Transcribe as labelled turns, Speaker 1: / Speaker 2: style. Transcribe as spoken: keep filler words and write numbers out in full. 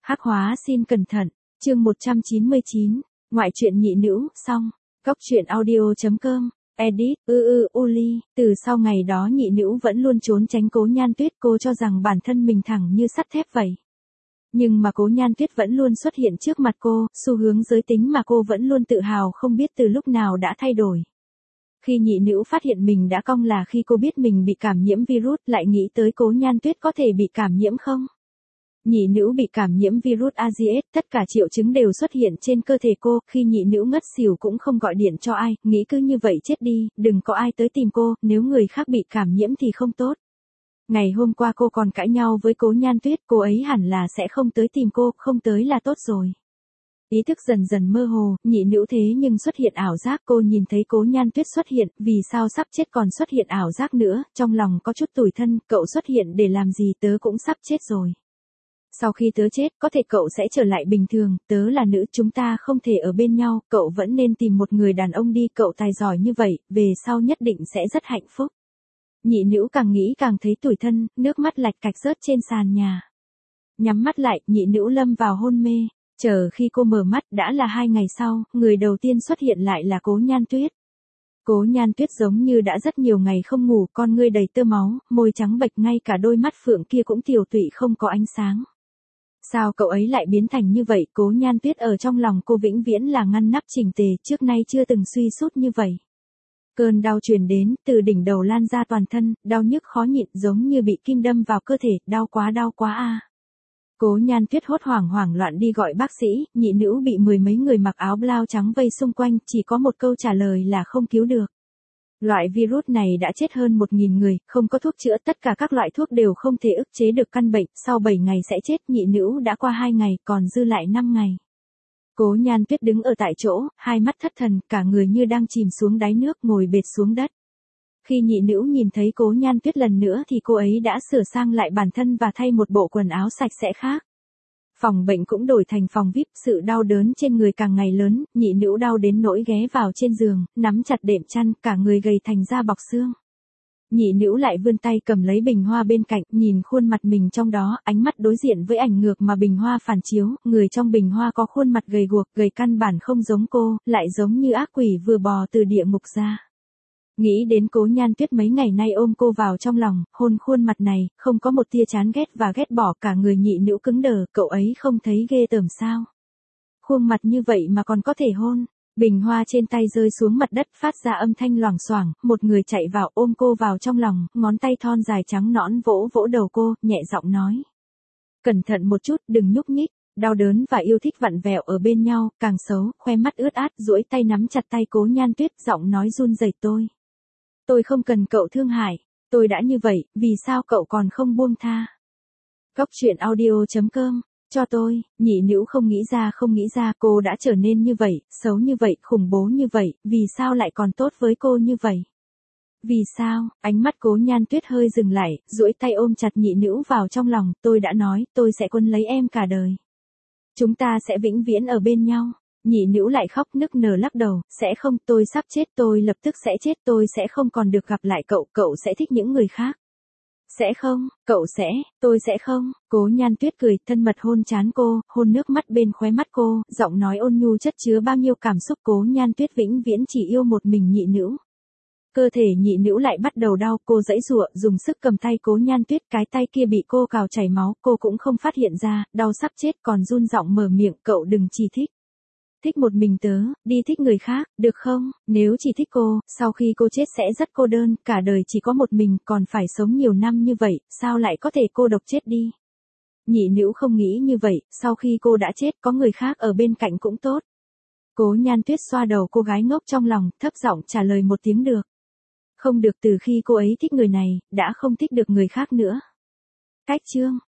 Speaker 1: Hắc hóa xin cẩn thận, chương một trăm chín mươi chín, ngoại truyện nhị nữ, xong, góc truyện audio chấm com, edit, ư ư uli, từ sau ngày đó nhị nữ vẫn luôn trốn tránh Cố Nhan Tuyết, cô cho rằng bản thân mình thẳng như sắt thép vậy. Nhưng mà Cố Nhan Tuyết vẫn luôn xuất hiện trước mặt cô, xu hướng giới tính mà cô vẫn luôn tự hào không biết từ lúc nào đã thay đổi. Khi nhị nữ phát hiện mình đã cong là khi cô biết mình bị cảm nhiễm virus, lại nghĩ tới Cố Nhan Tuyết có thể bị cảm nhiễm không? Nhị nữ bị cảm nhiễm virus a giê ét, tất cả triệu chứng đều xuất hiện trên cơ thể cô, khi nhị nữ ngất xỉu cũng không gọi điện cho ai, nghĩ cứ như vậy chết đi, đừng có ai tới tìm cô, nếu người khác bị cảm nhiễm thì không tốt. Ngày hôm qua cô còn cãi nhau với Cố Nhan Tuyết, cô ấy hẳn là sẽ không tới tìm cô, không tới là tốt rồi. Ý thức dần dần mơ hồ, nhị nữ thế nhưng xuất hiện ảo giác, cô nhìn thấy Cố Nhan Tuyết xuất hiện, vì sao sắp chết còn xuất hiện ảo giác nữa, trong lòng có chút tủi thân, cậu xuất hiện để làm gì, tớ cũng sắp chết rồi. Sau khi tớ chết, có thể cậu sẽ trở lại bình thường, tớ là nữ, chúng ta không thể ở bên nhau, cậu vẫn nên tìm một người đàn ông đi, cậu tài giỏi như vậy, về sau nhất định sẽ rất hạnh phúc. Nhị nữ càng nghĩ càng thấy tủi thân, nước mắt lạch cạch rớt trên sàn nhà. Nhắm mắt lại, nhị nữ lâm vào hôn mê, chờ khi cô mở mắt đã là hai ngày sau, người đầu tiên xuất hiện lại là Cố Nhan Tuyết. Cố Nhan Tuyết giống như đã rất nhiều ngày không ngủ, con ngươi đầy tơ máu, môi trắng bệch, ngay cả đôi mắt phượng kia cũng tiều tụy không có ánh sáng. Sao cậu ấy lại biến thành như vậy? Cố Nhan Tuyết ở trong lòng cô vĩnh viễn là ngăn nắp chỉnh tề, trước nay chưa từng suy sút như vậy. Cơn đau truyền đến, từ đỉnh đầu lan ra toàn thân, đau nhức khó nhịn giống như bị kim đâm vào cơ thể, đau quá đau quá a. À. Cố Nhan Tuyết hốt hoảng hoảng loạn đi gọi bác sĩ, nhị nữ bị mười mấy người mặc áo blau trắng vây xung quanh, chỉ có một câu trả lời là không cứu được. Loại virus này đã chết hơn một nghìn người, không có thuốc chữa, tất cả các loại thuốc đều không thể ức chế được căn bệnh, sau bảy ngày sẽ chết, nhị nữ đã qua hai ngày, còn dư lại năm ngày. Cố Nhan Tuyết đứng ở tại chỗ, hai mắt thất thần, cả người như đang chìm xuống đáy nước, ngồi bệt xuống đất. Khi nhị nữ nhìn thấy Cố Nhan Tuyết lần nữa thì cô ấy đã sửa sang lại bản thân và thay một bộ quần áo sạch sẽ khác. Phòng bệnh cũng đổi thành phòng vi ai pi, sự đau đớn trên người càng ngày lớn, nhị nữ đau đến nỗi ghé vào trên giường, nắm chặt đệm chăn, cả người gầy thành da bọc xương. Nhị nữ lại vươn tay cầm lấy bình hoa bên cạnh, nhìn khuôn mặt mình trong đó, ánh mắt đối diện với ảnh ngược mà bình hoa phản chiếu, người trong bình hoa có khuôn mặt gầy guộc, gầy căn bản không giống cô, lại giống như ác quỷ vừa bò từ địa ngục ra. Nghĩ đến Cố Nhan Tuyết mấy ngày nay ôm cô vào trong lòng, hôn khuôn mặt này, không có một tia chán ghét và ghét bỏ, cả người nhị nữ cứng đờ, cậu ấy không thấy ghê tởm sao? Khuôn mặt như vậy mà còn có thể hôn. Bình hoa trên tay rơi xuống mặt đất phát ra âm thanh loảng xoảng, một người chạy vào ôm cô vào trong lòng, ngón tay thon dài trắng nõn vỗ vỗ đầu cô, nhẹ giọng nói. Cẩn thận một chút, đừng nhúc nhích. Đau đớn và yêu thích vặn vẹo ở bên nhau, càng xấu, khoe mắt ướt át, duỗi tay nắm chặt tay Cố Nhan Tuyết, giọng nói run rẩy tôi. Tôi không cần cậu thương hại, tôi đã như vậy, vì sao cậu còn không buông tha? Góc truyện audio chấm com, cho tôi, nhị nữ không nghĩ ra không nghĩ ra cô đã trở nên như vậy, xấu như vậy, khủng bố như vậy, vì sao lại còn tốt với cô như vậy? Vì sao? Ánh mắt Cố Nhan Tuyết hơi dừng lại, duỗi tay ôm chặt nhị nữ vào trong lòng, tôi đã nói, tôi sẽ quấn lấy em cả đời. Chúng ta sẽ vĩnh viễn ở bên nhau. Nhị nữ lại khóc nức nở lắc đầu, sẽ không, tôi sắp chết, tôi lập tức sẽ chết, tôi sẽ không còn được gặp lại cậu, cậu sẽ thích những người khác. Sẽ không, cậu sẽ, tôi sẽ không. Cố Nhan Tuyết cười, thân mật hôn trán cô, hôn nước mắt bên khóe mắt cô, giọng nói ôn nhu chất chứa bao nhiêu cảm xúc. Cố Nhan Tuyết vĩnh viễn chỉ yêu một mình nhị nữ. Cơ thể nhị nữ lại bắt đầu đau, cô giãy giụa, dùng sức cầm tay Cố Nhan Tuyết, cái tay kia bị cô cào chảy máu, cô cũng không phát hiện ra, đau sắp chết còn run giọng mở miệng, cậu đừng chỉ thích. Thích một mình tớ, đi thích người khác, được không? Nếu chỉ thích cô, sau khi cô chết sẽ rất cô đơn, cả đời chỉ có một mình, còn phải sống nhiều năm như vậy, sao lại có thể cô độc chết đi? Nhị nữ không nghĩ như vậy, sau khi cô đã chết có người khác ở bên cạnh cũng tốt. Cố Nhan Tuyết xoa đầu cô gái ngốc trong lòng, thấp giọng trả lời một tiếng được. Không được, từ khi cô ấy thích người này, đã không thích được người khác nữa. Cách chương.